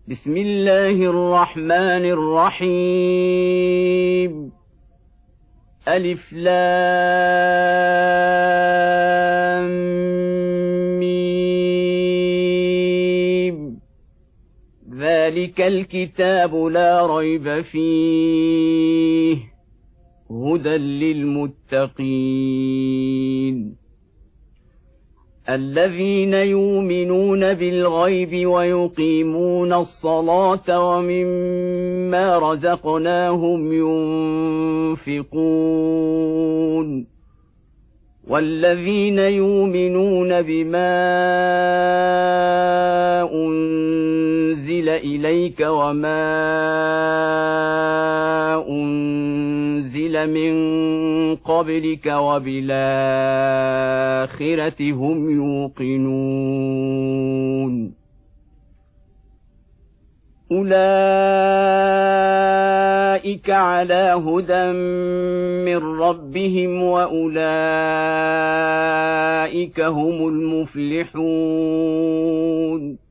بسم الله الرحمن الرحيم ألف لام ميم ذلك الكتاب لا ريب فيه هدى للمتقين الذين يؤمنون بالغيب ويقيمون الصلاة ومما رزقناهم ينفقون والذين يؤمنون بما أنزل إليك وما أنزل من قبلك وبالآخرة هم يوقنون أولئك على هدى من ربهم وأولئك هم المفلحون